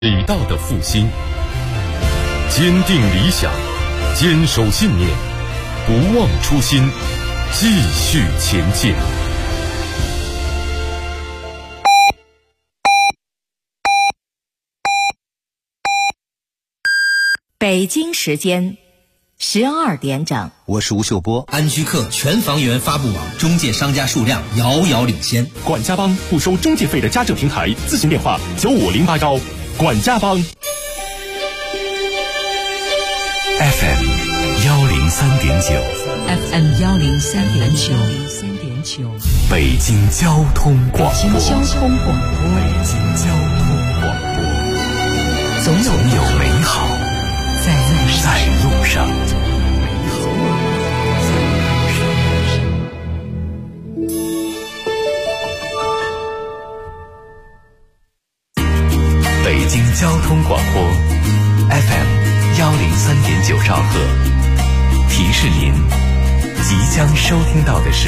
伟大的复兴，坚定理想，坚守信念，不忘初心，继续前进。 北京时间12点整， 我是吴秀波。 安居客全房源发布网中介商家数量遥遥领先。 管家帮不收中介费的家政平台，咨询电话95081。管家帮 FM 103.9 FM 103.9， 北京交通广播。 北京交通广播，总有美好在路上。北京交通广播 FM 103.9兆赫，提示您即将收听到的是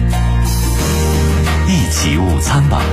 一起午餐吧。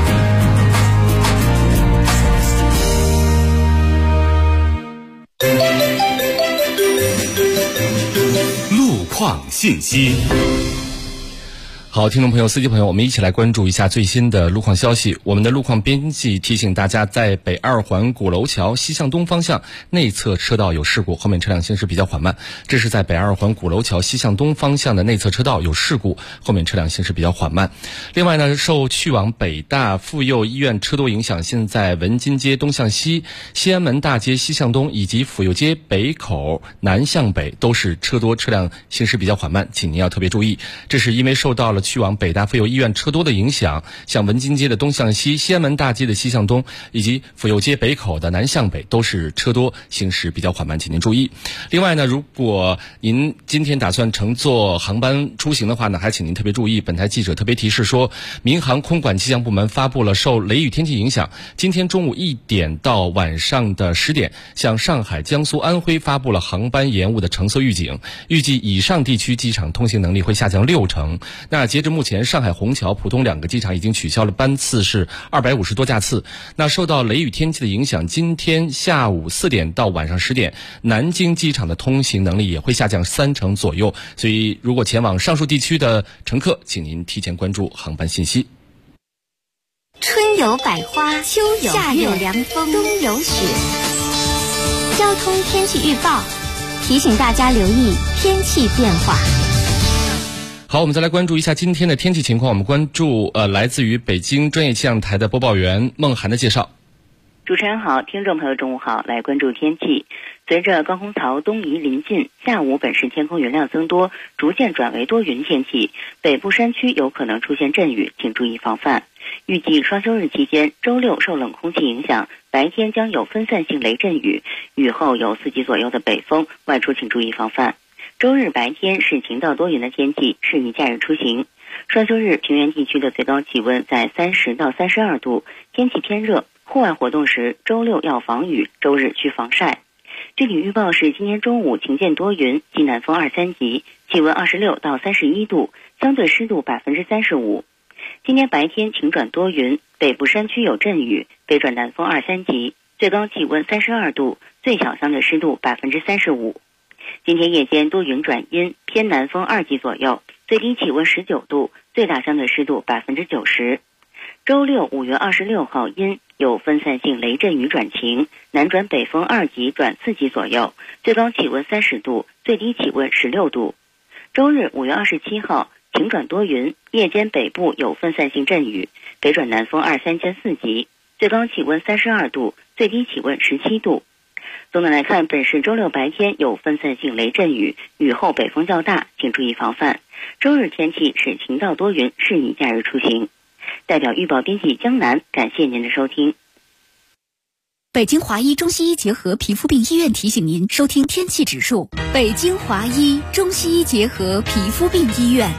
路况信息。 好，听众朋友、司机朋友，我们一起来关注一下最新的路况消息。我们的路况编辑提醒大家，在北二环鼓楼桥西向东方向内侧车道有事故，后面车辆行驶比较缓慢。这是在北二环鼓楼桥西向东方向的内侧车道有事故，后面车辆行驶比较缓慢。另外呢，受去往北大妇幼医院车多影响，现在文津街东向西、西安门大街西向东以及府右街北口南向北都是车多，车辆行驶比较缓慢，请您要特别注意。这是因为受到了去往北大妇幼医院车多的影响，像文津街的东向西、西安门大街的西向东以及府右街北口的南向北都是车多，行驶比较缓慢，请您注意。另外呢，如果您今天打算乘坐航班出行的话呢，还请您特别注意，本台记者特别提示说，民航空管气象部门发布了受雷雨天气影响，今天中午1点到晚上的10点，向上海、江苏、安徽发布了航班延误的橙色预警，预计以上地区机场通行能力会下降60%。那截至目前，上海虹桥、浦东2个机场已经取消了班次是250多架次。那受到雷雨天气的影响，今天下午4点到晚上10点，南京机场的通行能力也会下降30%左右。所以，如果前往上述地区的乘客，请您提前关注航班信息。 春有百花，秋有夏有凉风，冬有雪。交通天气预报提醒大家留意天气变化。 好，我们再来关注一下今天的天气情况。我们关注来自于北京专业气象台的播报员孟涵的介绍。 主持人好，听众朋友中午好，来关注天气。随着高空槽东移临近，下午本市天空云量增多，逐渐转为多云天气，北部山区有可能出现阵雨，请注意防范。预计双休日期间，周六受冷空气影响，白天将有分散性雷阵雨，雨后有4级左右的北风，外出请注意防范。周日白天是晴到多云的天气，适宜假日出行。双休日平原地区的最高气温在30到32度，天气偏热，户外活动时周六要防雨，周日需防晒。具体预报是今天中午晴间多云，西南风2、3级，气温26到31度，相对湿度35%。今天白天晴转多云，北部山区有阵雨，北转南风2、3级，最高气温32度，最小相对湿度35%。今天夜间多云转阴，偏南风2级左右，最低气温19度，最大相对湿度90%。周六5月26号阴，有分散性雷阵雨转晴，南转北风2级转4级左右，最高气温30度，最低气温16度。周日5月27号晴转多云，夜间北部有分散性阵雨，北转南风2、3兼4级，最高气温32度，最低气温17度。总的来看，本市周六白天有分散性雷阵雨，雨后北风较大，请注意防范。周日天气是晴到多云，适宜假日出行。代表预报编辑江南，感谢您的收听。 北京华医中西医结合皮肤病医院提醒您收听天气指数。北京华医中西医结合皮肤病医院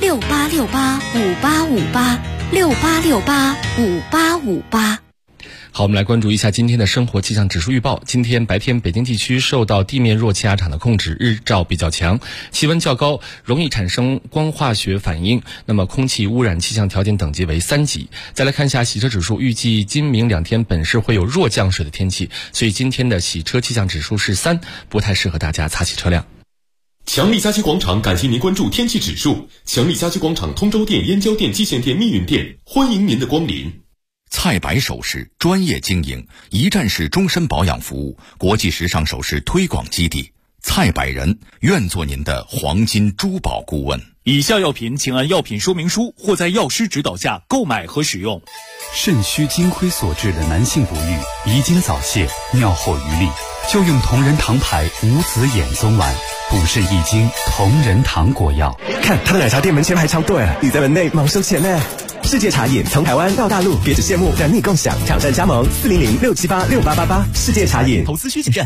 ，01068685858，68685858。 好，我们来关注一下今天的生活气象指数预报。今天白天北京地区受到地面弱气压场的控制，日照比较强，气温较高，容易产生光化学反应。那么空气污染气象条件等级为3级。再来看一下洗车指数，预计今明2天本市会有弱降水的天气，所以今天的洗车气象指数是3，不太适合大家擦洗车辆。 强力家居广场感谢您关注天气指数。强力家居广场通州店、燕郊店、蓟县店、密云店，欢迎您的光临。 蔡白首饰专业经营，一站式终身保养服务，国际时尚首饰推广基地。蔡百人愿做您的黄金珠宝顾问。 以下药品请按药品说明书或在药师指导下购买和使用。 肾虚金亏所致的男性不育、遗精早泄、尿后余力，就用同仁堂牌无籽眼松丸，补肾益精，同仁堂果药。 看他的奶茶店门前排超队，你在门内忙收钱呢。世界茶饮从台湾到大陆，别只羡慕，让你共享。挑战加盟400-678-6888。世界茶饮， 投资需谨慎。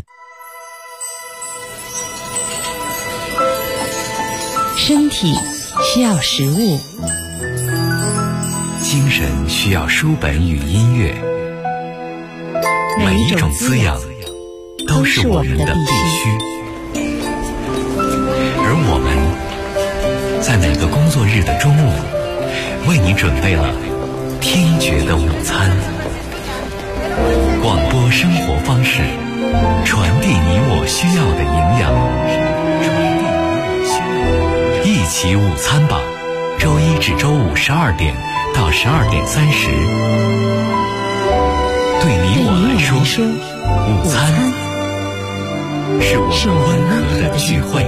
身体需要食物， 精神需要书本与音乐，每一种滋养都是我们的必须。而我们在每个工作日的中午，为你准备了听觉的午餐。广播生活方式，传递你我需要的营养。一起午餐吧，周一至周五12点到12点30。对你我来说，午餐是我们温和的聚会。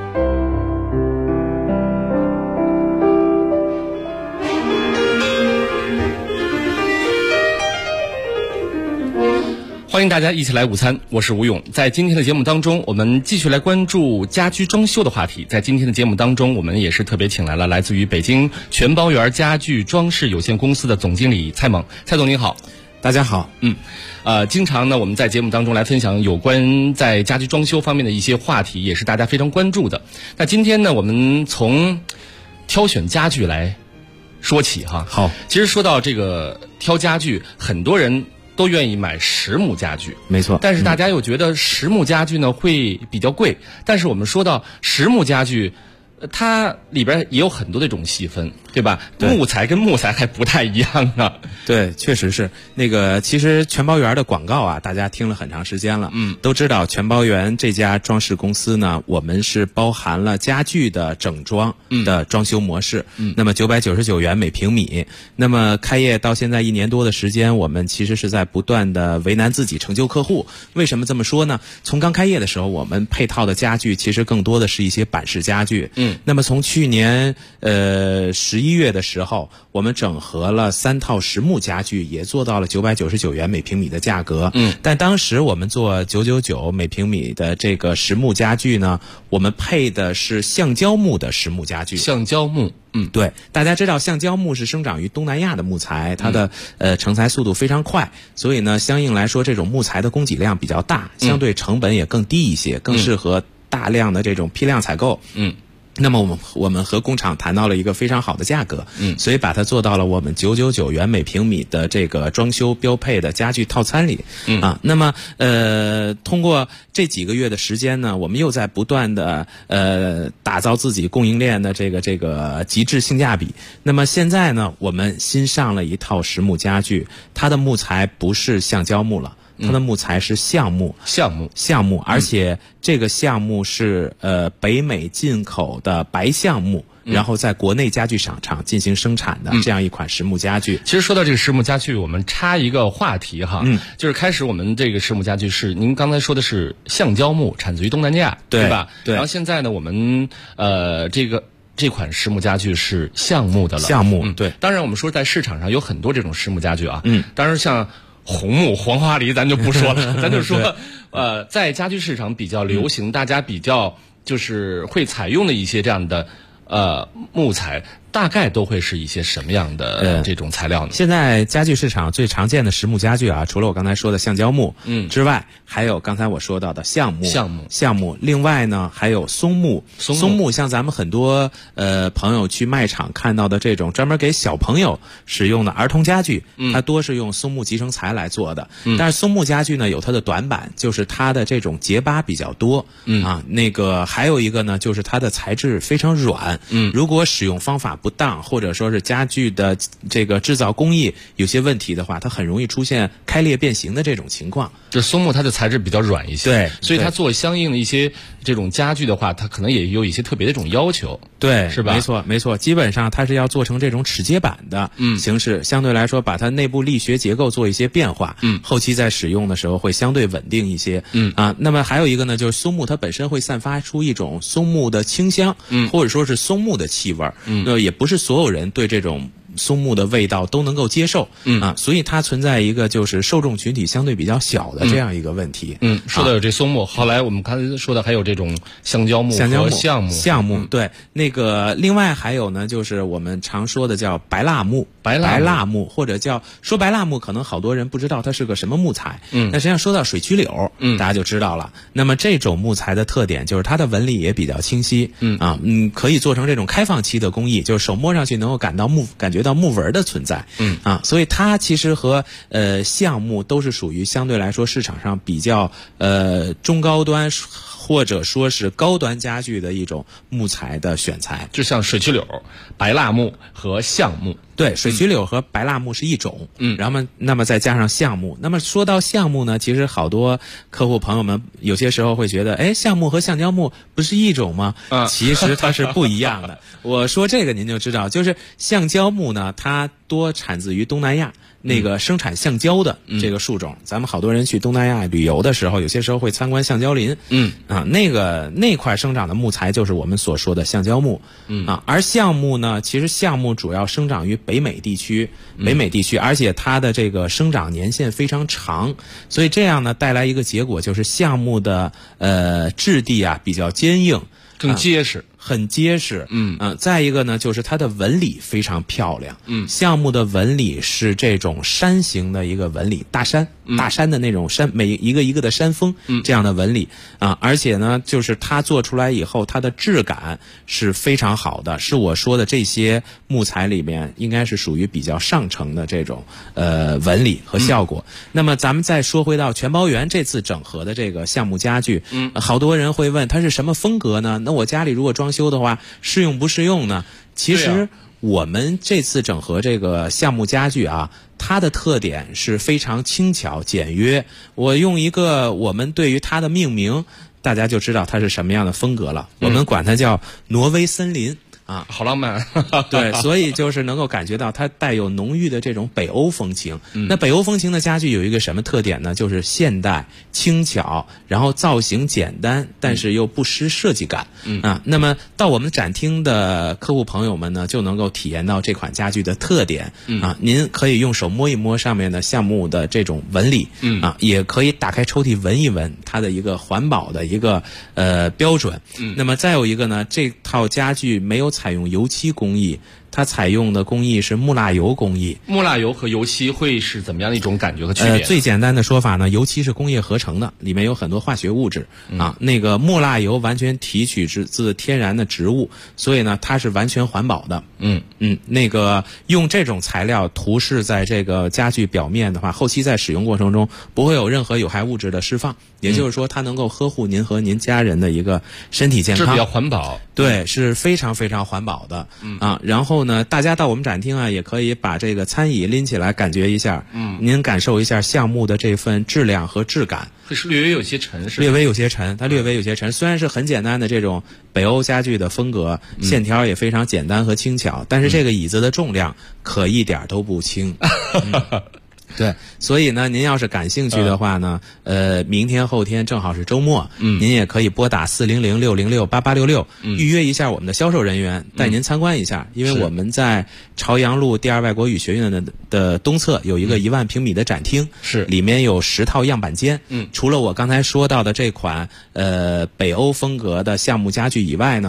欢迎大家一起来午餐，我是吴勇。在今天的节目当中，我们继续来关注家居装修的话题。在今天的节目当中，我们也是特别请来了来自于北京全包园家具装饰有限公司的总经理蔡猛。蔡总您好。 大家好。 经常呢我们在节目当中来分享有关在家居装修方面的一些话题，也是大家非常关注的。那今天呢，我们从挑选家具来说起哈。 好， 其实说到这个挑家具，很多人都愿意买实木家具， 没错。 但是大家又觉得实木家具呢会比较贵。但是我们说到实木家具，它里边也有很多的这种细分，对吧？ 对， 木材跟木材还不太一样啊。 对，确实是那个。其实全包园的广告啊，大家听了很长时间了，都知道全包园这家装饰公司呢，我们是包含了家具的整装的装修模式。那么999元每平米。那么开业到现在1年多的时间，我们其实是在不断的为难自己，成就客户。为什么这么说呢？从刚开业的时候，我们配套的家具其实更多的是一些板式家具。那么从去年11月的时候，我们整合了3套实木家具，也做到了999元每平米的价格。但当时我们做999每平米的这个实木家具呢，我们配的是橡胶木的实木家具。 橡胶木。 对，大家知道橡胶木是生长于东南亚的木材，它的成材速度非常快，所以呢，相应来说这种木材的供给量比较大，相对成本也更低一些，更适合大量的这种批量采购。那么我们和工厂谈到了一个非常好的价格，所以把它做到了我们999元每平米的这个装修标配的家具套餐里。那么通过这几个月的时间呢，我们又在不断的打造自己供应链的这个极致性价比。那么现在呢，我们新上了一套实木家具，它的木材不是橡胶木了。它的木材是橡木，而且这个橡木是北美进口的白橡木，然后在国内家具厂进行生产的这样一款实木家具。 其实说到这个实木家具，我们插一个话题哈，就是开始我们这个实木家具是您刚才说的是橡胶木，产自于东南亚，对吧？对。然后现在呢，我们这款实木家具是橡木的了。 橡木，对。 当然我们说在市场上有很多这种实木家具啊，当然像红木、黄花梨咱就不说了，咱就说在家居市场比较流行，大家比较就是会采用的一些这样的木材， 大概都会是一些什么样的这种材料呢？ 现在家具市场最常见的实木家具啊，除了我刚才说的橡胶木之外，还有刚才我说到的橡木。另外呢，还有松木。松木像咱们很多朋友去卖场看到的这种专门给小朋友使用的儿童家具，它多是用松木集成材来做的。但是松木家具呢有它的短板，就是它的这种结疤比较多。那个还有一个呢，就是它的材质非常软。如果使用方法不当，或者说是家具的这个制造工艺有些问题的话，它很容易出现开裂变形的这种情况。 就松木它的材质比较软一些， 对， 所以它做相应的一些这种家具的话，它可能也有一些特别的这种要求， 对， 是吧？ 没错，基本上它是要做成这种齿接板的形式，相对来说把它内部力学结构做一些变化，后期在使用的时候会相对稳定一些。那么还有一个呢，就是松木它本身会散发出一种松木的清香，或者说是松木的气味，也不是所有人对这种松木的味道都能够接受，所以它存在一个就是受众群体相对比较小的这样一个问题。 说到有这松木，后来我们刚才说的还有这种橡胶木和橡木， 对，那个另外还有呢，就是我们常说的叫白蜡木，白蜡木或者叫说白蜡木，可能好多人不知道它是个什么木材，但实际上说到水曲柳，大家就知道了。那么这种木材的特点就是它的纹理也比较清晰，可以做成这种开放漆的工艺，就是手摸上去能够感觉到木纹的存在，所以它其实和橡木都是属于相对来说市场上比较中高端或者说是高端家具的一种木材的选材， 就像水曲柳、白蜡木和橡木。 对，水曲柳和白蜡木是一种，然后那么再加上橡木。那么说到橡木呢，其实好多客户朋友们有些时候会觉得，橡木和橡胶木不是一种吗？其实它是不一样的。我说这个您就知道，就是橡胶木呢，它多产自于东南亚。那个生产橡胶的这个树种，咱们好多人去东南亚旅游的时候，有些时候会参观橡胶林，那块生长的木材就是我们所说的橡胶木，而橡木呢，其实橡木主要生长于北美地区，而且它的这个生长年限非常长，所以这样呢带来一个结果就是橡木的质地啊比较坚硬， 更结实。 很结实，再一个呢，就是它的纹理非常漂亮，橡木的纹理是这种山形的一个纹理，大山的那种山，每一个一个的山峰，这样的纹理而且呢，就是它做出来以后，它的质感是非常好的，是我说的这些木材里面应该是属于比较上乘的这种纹理和效果。那么咱们再说回到全包园这次整合的这个橡木家具，好多人会问它是什么风格呢？那我家里如果装修的话，适用不适用呢？其实我们这次整合这个橡木家具啊，它的特点是非常轻巧简约。我用一个我们对于它的命名，大家就知道它是什么样的风格了。我们管它叫挪威森林。 好浪漫。 对，所以就是能够感觉到它带有浓郁的这种北欧风情。那北欧风情的家具有一个什么特点呢？就是现代、轻巧，然后造型简单，但是又不失设计感。那么到我们展厅的客户朋友们呢，就能够体验到这款家具的特点。您可以用手摸一摸上面的橡木的这种纹理。也可以打开抽屉闻一闻它的一个环保的一个标准。那么再有一个呢，这套家具没有采用油漆工艺，它采用的工艺是木蜡油工艺。 木蜡油和油漆会是怎么样的一种感觉和区别？ 最简单的说法呢，油漆是工业合成的，里面有很多化学物质那个木蜡油完全提取自天然的植物，所以呢它是完全环保的。那个用这种材料涂饰在这个家具表面的话，后期在使用过程中不会有任何有害物质的释放，也就是说它能够呵护您和您家人的一个身体健康， 是比较环保。 对，是非常非常环保的。然后呢，大家到我们展厅啊，也可以把这个餐椅拎起来感觉一下。您感受一下橡木的这份质量和质感。 会是略微有些沉， 略微有些沉，它略微有些沉。虽然是很简单的这种北欧家具的风格，线条也非常简单和轻巧，但是这个椅子的重量可一点都不轻。对，所以呢，您要是感兴趣的话呢，明天后天正好是周末，您也可以拨打400-606-8866，预约一下我们的销售人员，带您参观一下。因为我们在朝阳路第二外国语学院的东侧有一个1万平米的展厅， 是里面有10套样板间。除了我刚才说到的这款北欧风格的橡木家具以外呢，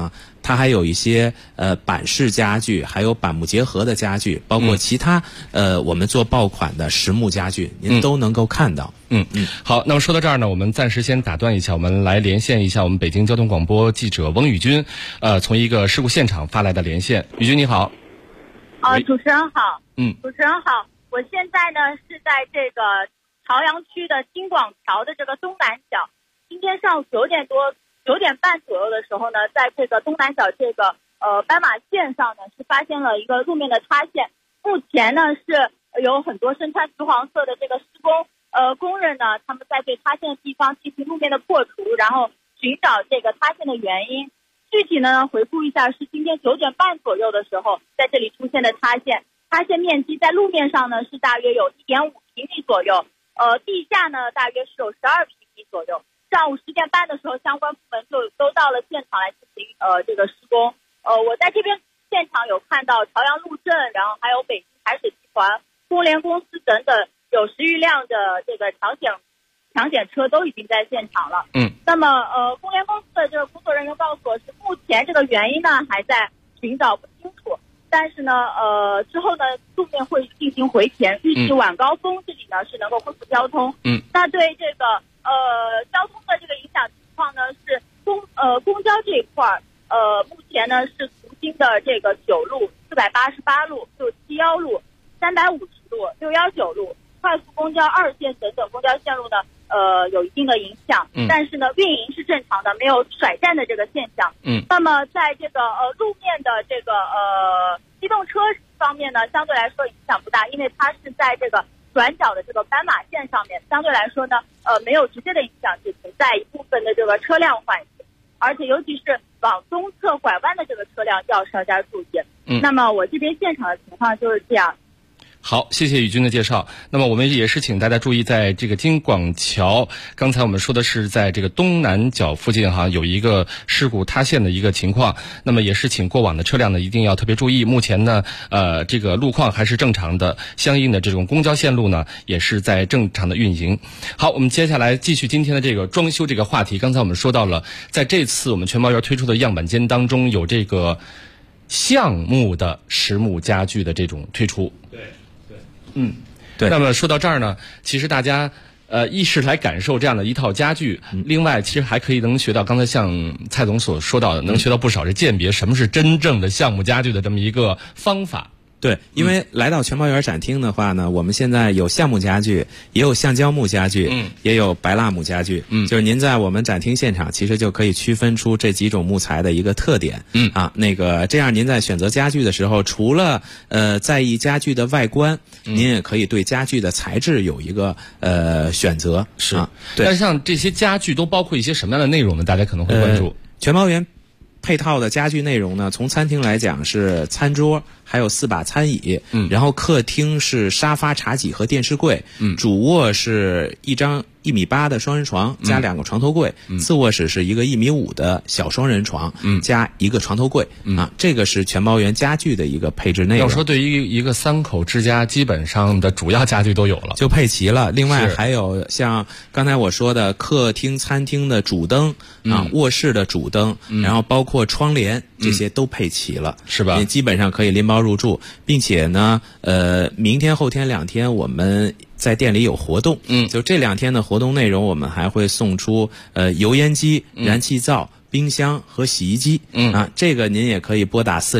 它还有一些板式家具，还有板木结合的家具，包括其他我们做爆款的实木家具，您都能够看到。 好，那么说到这儿呢，我们暂时先打断一下，我们来连线一下我们北京交通广播记者翁宇军，从一个事故现场发来的连线。宇军你好。 主持人好。 主持人好，我现在呢是在这个朝阳区的京广桥的这个东南角。今天上午9点半左右的时候呢，在这个东南角这个斑马线上呢，是发现了一个路面的塌陷。目前呢是有很多身穿橘黄色的这个施工工人呢，他们在对塌陷的地方进行路面的破除，然后寻找这个塌陷的原因。具体呢回顾一下，是今天9点半左右的时候，在这里出现的塌陷。塌陷面积在路面上呢是大约有1.5平米左右，地下呢大约是有12平米左右。上午10点半的时候，相关部门就都到了现场来进行这个施工。我在这边现场有看到朝阳路政，然后还有北京海水集团、工联公司等等有10余辆的这个抢险车都已经在现场了。那么工联公司的这个工作人员告诉我，是目前这个原因呢还在寻找不清楚，但是呢之后呢路面会进行回填，预计晚高峰这里呢是能够恢复交通。那对这个交通的这个影响情况呢，是公交这一块目前呢是途经的这个9路、488路、671路、350路、619路、快速公交2线等等公交线路呢有一定的影响，但是呢运营是正常的，没有甩站的这个现象。那么在这个路面的这个机动车方面呢，相对来说影响不大，因为它是在这个转角的这个斑马线上面，相对来说呢没有直接的影响，只存在一部分的这个车辆缓行，而且尤其是往东侧拐弯的这个车辆要稍加注意。那么我这边现场的情况就是这样。 好，谢谢宇军的介绍。那么我们也是请大家注意，在这个京广桥，刚才我们说的是在这个东南角附近有一个事故塌陷的一个情况。那么也是请过往的车辆呢一定要特别注意。目前呢这个路况还是正常的，相应的这种公交线路呢也是在正常的运营。好，我们接下来继续今天的这个装修这个话题。刚才我们说到了，在这次我们全包园推出的样板间当中，有这个橡木的实木家具的这种推出。 对。 那么说到这儿呢，其实大家一是来感受这样的一套家具，另外其实还可以能学到刚才像蔡总所说到的，能学到不少是鉴别什么是真正的橡木家具的这么一个方法。 对，因为来到全包园展厅的话呢，我们现在有橡木家具，也有橡胶木家具，也有白蜡木家具。就是您在我们展厅现场，其实就可以区分出这几种木材的一个特点。这样您在选择家具的时候，除了在意家具的外观，您也可以对家具的材质有一个选择。对。 但是像这些家具都包括一些什么样的内容呢？大家可能会关注。 全包园配套的家具内容呢，从餐厅来讲是餐桌，还有4把餐椅，然后客厅是沙发、茶几和电视柜，主卧是一张1.8米的双人床加2个床头柜，次卧室是一个1.5米的小双人床，加1个床头柜。这个是全包园家具的一个配置内容。 要说对于一个3口之家，基本上的主要家具都有了， 就配齐了。另外还有像刚才我说的客厅、餐厅的主灯卧室的主灯，然后包括窗帘，这些都配齐了， 是吧？ 基本上可以拎包入住，并且呢，明天、后天2天我们在店里有活动，就这2天的活动内容，我们还会送出油烟机、燃气灶、冰箱和洗衣机。这个您也可以拨打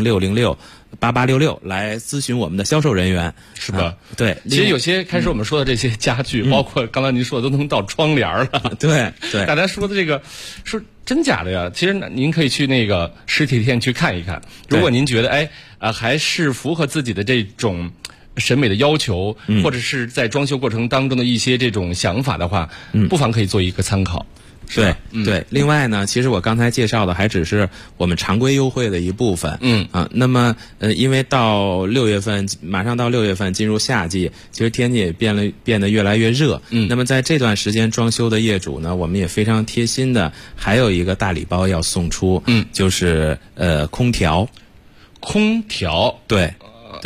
400-606-8866来咨询我们的销售人员， 是吧？ 对， 其实有些开始我们说的这些家具，包括刚才您说的，都能到窗帘了。 对， 大家说的这个是真假的呀？其实您可以去那个实体店去看一看。如果您觉得还是符合自己的这种审美的要求，或者是在装修过程当中的一些这种想法的话，不妨可以做一个参考。 对，另外呢，其实我刚才介绍的还只是我们常规优惠的一部分。那么因为到6月份，马上到6月份进入夏季，其实天气也变得越来越热。那么在这段时间装修的业主呢，我们也非常贴心的，还有一个大礼包要送出，就是空调。 空调， 对。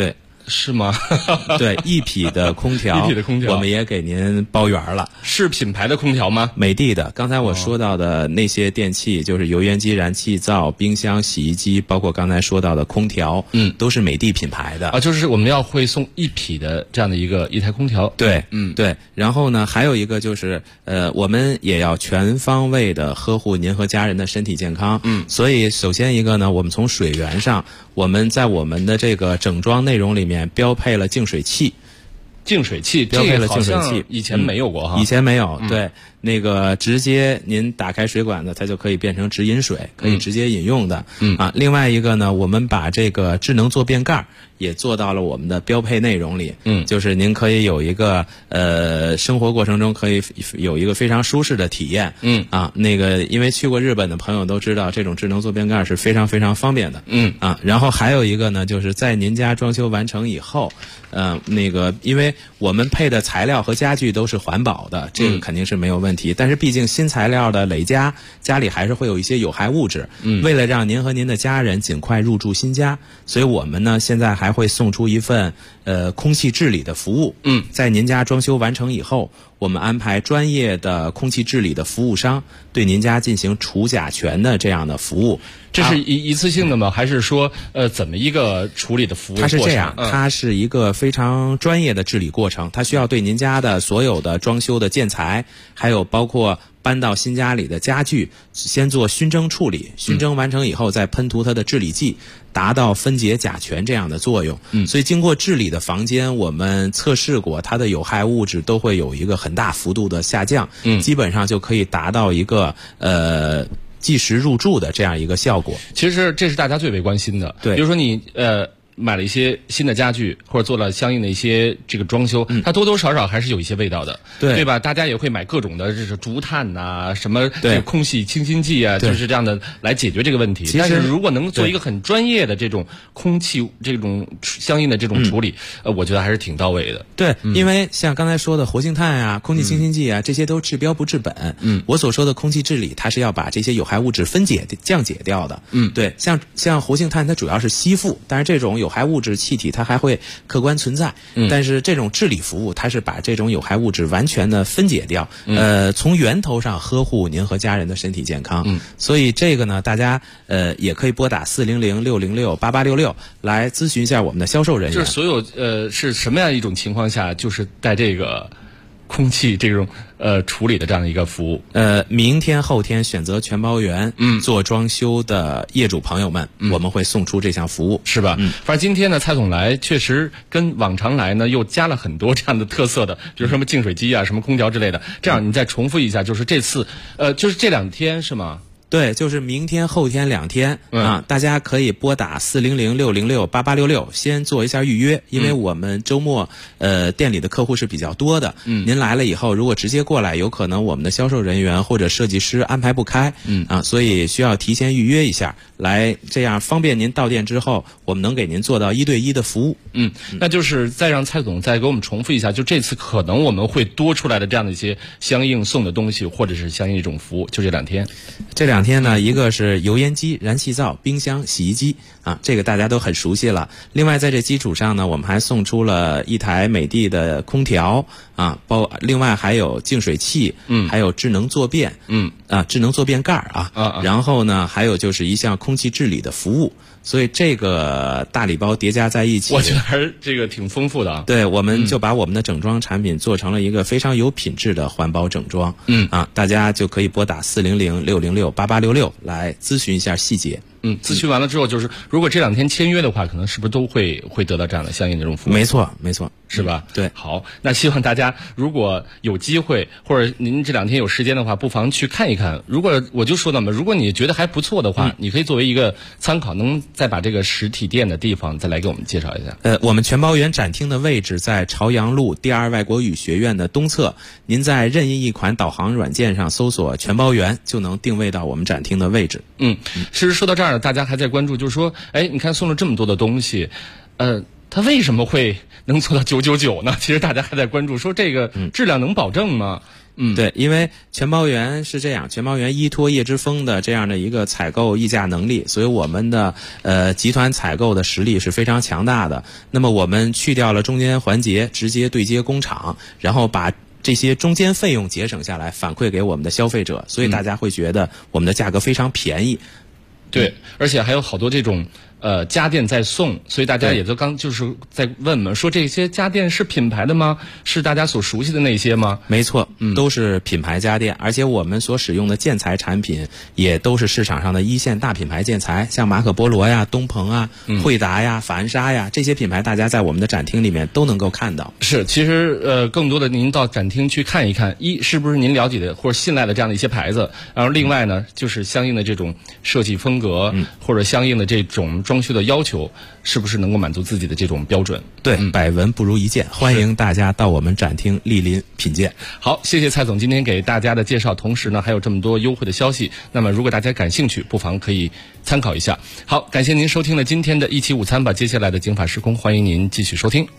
是吗？ 对，一匹的空调， 一匹的空调， 我们也给您包圆了。 是品牌的空调吗？ 美的的。刚才我说到的那些电器，就是油烟机、燃气灶、冰箱、洗衣机，包括刚才说到的空调，都是美的品牌的啊。就是我们要会送一匹的这样的一台空调。 对，对。然后呢，还有一个就是我们也要全方位的呵护您和家人的身体健康。所以首先一个呢，我们从水源上，我们在我们的这个整装内容里面标配了净水器。 净水器标配了净水器， 以前没有过哈。 以前没有，对，那个直接您打开水管子，它就可以变成直饮水，可以直接饮用的。另外一个呢，我们把这个智能坐便盖也做到了我们的标配内容里。就是您可以有一个生活过程中可以有一个非常舒适的体验。那个因为去过日本的朋友都知道，这种智能坐便盖是非常非常方便的。然后还有一个呢，就是在您家装修完成以后，那个因为我们配的材料和家具都是环保的，这个肯定是没有问题。但是毕竟新材料的累加，家里还是会有一些有害物质。为了让您和您的家人尽快入住新家，所以我们呢现在还会送出一份空气治理的服务。在您家装修完成以后，我们安排专业的空气治理的服务商对您家进行除甲醛的这样的服务。 这是一次性的吗？还是说怎么一个处理的服务过程？ 它是这样，它是一个非常专业的治理过程，它需要对您家的所有的装修的建材，还有包括搬到新家里的家具，先做熏蒸处理，熏蒸完成以后再喷涂它的治理剂，达到分解甲醛这样的作用。所以经过治理的房间，我们测试过它的有害物质都会有一个很大幅度的下降。基本上就可以达到一个即时入住的这样一个效果。 其实这是大家最为关心的。 对， 比如说你买了一些新的家具，或者做了相应的一些这个装修，它多多少少还是有一些味道的，对吧？大家也会买各种的这是竹炭呐、什么这个空气清新剂啊，就是这样的来解决这个问题。但是如果能做一个很专业的这种空气这种相应的这种处理，我觉得还是挺到位的。 对，因为像刚才说的活性炭啊、空气清新剂啊，这些都治标不治本。我所说的空气治理，它是要把这些有害物质降解掉的。对，像活性炭，它主要是吸附，但是这种有害物质气体它还会客观存在。但是这种治理服务，它是把这种有害物质完全的分解掉，从源头上呵护您和家人的身体健康。所以这个呢，大家也可以拨打400-606-8866来咨询一下我们的销售人员。 就是所有是什么样一种情况下，就是带这个空气这种处理的这样的一个服务？ 明天后天选择全包圆做装修的业主朋友们，我们会送出这项服务， 是吧？反正今天呢，蔡总来确实跟往常来呢又加了很多这样的特色的，比如什么净水机啊、什么空调之类的。这样你再重复一下，就是这次就是这2天是吗？ 对，就是明天后天2天大家可以拨打400-606-8866先做一下预约，因为我们周末店里的客户是比较多的。您来了以后，如果直接过来，有可能我们的销售人员或者设计师安排不开。所以需要提前预约一下，来这样方便您到店之后，我们能给您做到1对1的服务。 那就是再让蔡总再给我们重复一下，就这次可能我们会多出来的这样的一些相应送的东西，或者是相应一种服务，就这2天。 这2天呢，一个是油烟机、燃气灶、冰箱、洗衣机这个大家都很熟悉了。另外在这基础上呢，我们还送出了一台美的的空调另外还有净水器，还有智能坐便，智能坐便盖然后呢，还有就是一项空气治理的服务。所以这个大礼包叠加在一起， 我觉得还是这个挺丰富的。 对，我们就把我们的整装产品做成了一个非常有品质的环保整装。大家就可以拨打400-606-8866来咨询一下细节。 咨询完了之后，就是如果这2天签约的话，可能是不是都会得到这样的相应的这种服务？ 没错，没错， 是吧？ 对。 好，那希望大家如果有机会，或者您这2天有时间的话，不妨去看一看。如果我就说了嘛，如果你觉得还不错的话，你可以作为一个参考，能再把这个实体店的地方再来给我们介绍一下。 我们全包圆展厅的位置在朝阳路第2外国语学院的东侧，您在任意一款导航软件上搜索全包圆，就能定位到我们展厅的位置。 其实说到这儿，大家还在关注，就是说，你看送了这么多的东西，它为什么会能做到999呢？其实大家还在关注，说这个质量能保证吗？ 对，因为全包园是这样，全包园依托叶之峰的这样的一个采购议价能力，所以我们的集团采购的实力是非常强大的。那么我们去掉了中间环节，直接对接工厂，然后把这些中间费用节省下来，反馈给我们的消费者，所以大家会觉得我们的价格非常便宜。 对，而且还有好多这种家电在送，所以大家也都就是在问嘛，说这些家电是品牌的吗？是大家所熟悉的那些吗？ 没错，都是品牌家电，而且我们所使用的建材产品也都是市场上的一线大品牌建材，像马可波罗呀、东鹏啊、惠达呀、法恩莎呀，这些品牌大家在我们的展厅里面都能够看到。 是，其实更多的您到展厅去看一看，一是不是您了解的或者信赖的这样的一些牌子，然后另外呢，就是相应的这种设计风格，或者相应的这种装修的要求，是不是能够满足自己的这种标准？ 对，百闻不如一见，欢迎大家到我们展厅莅临品鉴。 好，谢谢蔡总今天给大家的介绍，同时呢还有这么多优惠的消息，那么如果大家感兴趣，不妨可以参考一下。好，感谢您收听了今天的一期午餐吧，接下来的警法时空，欢迎您继续收听。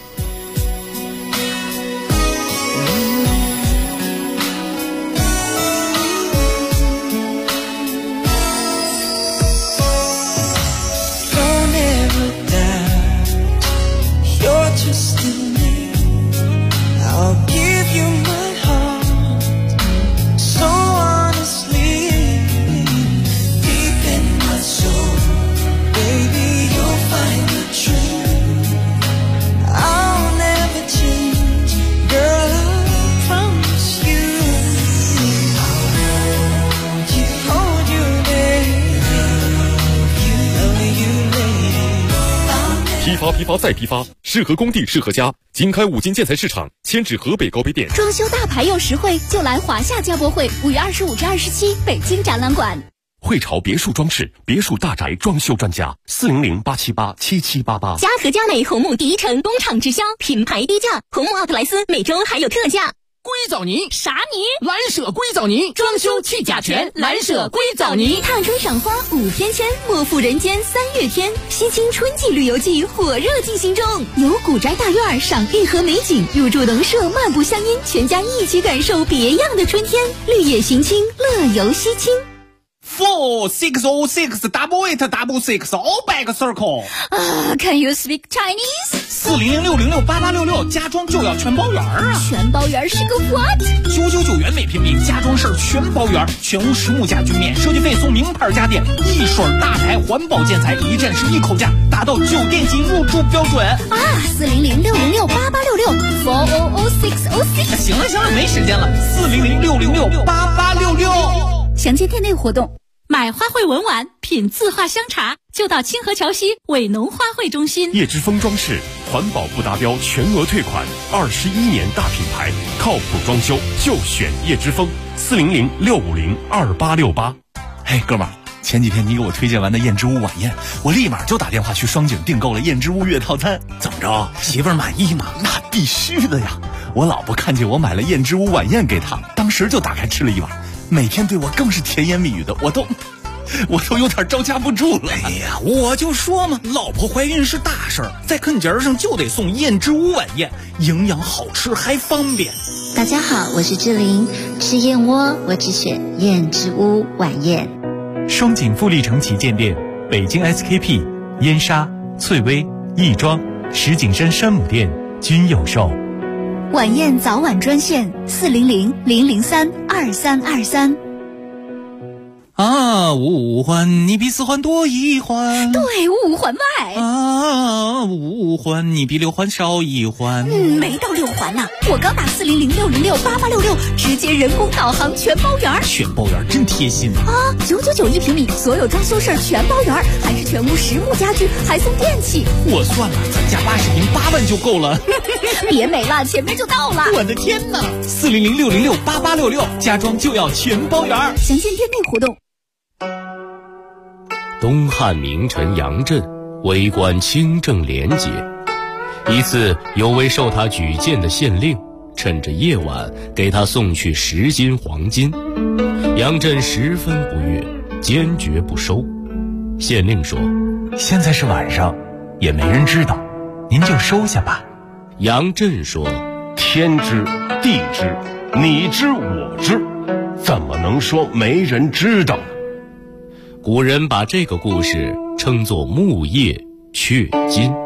批发再批发，适合工地适合家。经开五金建材市场，迁至河北高碑店。 装修大牌又实惠，就来华夏家博会，5月25至27，北京展览馆。 汇潮别墅装饰，别墅大宅装修专家，400-878-7788。 嘉禾佳美红木第一城工厂直销，品牌低价，红木奥特莱斯每周还有特价。 硅藻泥啥泥？ 蓝舍硅藻泥，装修去甲醛，蓝舍硅藻泥。 踏春赏花5天签，莫负人间3月天。西青春季旅游季火热进行中，游古宅大院，赏玉河美景，入住农舍，漫步乡音，全家一起感受别样的春天。绿野行青，乐游西青。 460668866 all back circle。 Can you speak Chinese？ 40066688866，家装就要全包圆啊！ 全包圆是个 what？ 999元每平米，家装事儿全包圆，全屋实木家具免设计费，送名牌家电，一水大牌环保建材，一站式一口价，达到酒店级入住标准啊！400668866，4006066。 行了，没时间了，40066688866。 详见店内活动。 买花卉文玩，品字画香茶，就到清河桥西伟农花卉中心。 叶之峰装饰，环保不达标全额退款，21年大品牌，靠谱装修就选叶之峰，400-650-2868。 嘿，哥们儿，前几天你给我推荐完的燕之屋晚宴，我立马就打电话去双井订购了燕之屋月套餐。怎么着，媳妇儿满意吗？那必须的呀！我老婆看见我买了燕之屋晚宴给她，当时就打开吃了一碗。每天对我更是甜言蜜语的，我都有点招架不住了。 哎呀，我就说嘛，老婆怀孕是大事儿，在啃节上就得送燕之屋晚宴，营养好吃还方便。 大家好，我是志玲，吃燕窝我只选燕之屋晚宴。 双井富力城旗舰店、北京 SKP、燕莎、翠微、亦庄、石景山山姆店均有售。 晚宴早晚专线400-003-2323。 啊，五环你比4环多一环， 对，5环外。 啊，5环你比6环少一环。 没到6环呢，我刚打400-606-8866，直接人工导航全包圆。 全包圆真贴心啊！999一平米，所有装修事儿全包圆，还是全屋实木家具，还送电器。 我算了，咱家80平8万就够了。 别美了，前面就到了。 我的天哪！400-606-8866，家装就要全包圆。 详见店内活动。 东汉名臣杨震为官清正廉洁，一次有位受他举荐的县令趁着夜晚给他送去10斤黄金，杨震十分不悦，坚决不收。县令说： 现在是晚上，也没人知道，您就收下吧。 杨震说： 天知地知， 你知我知，怎么能说没人知道呢？ 古人把这个故事称作木叶雀金。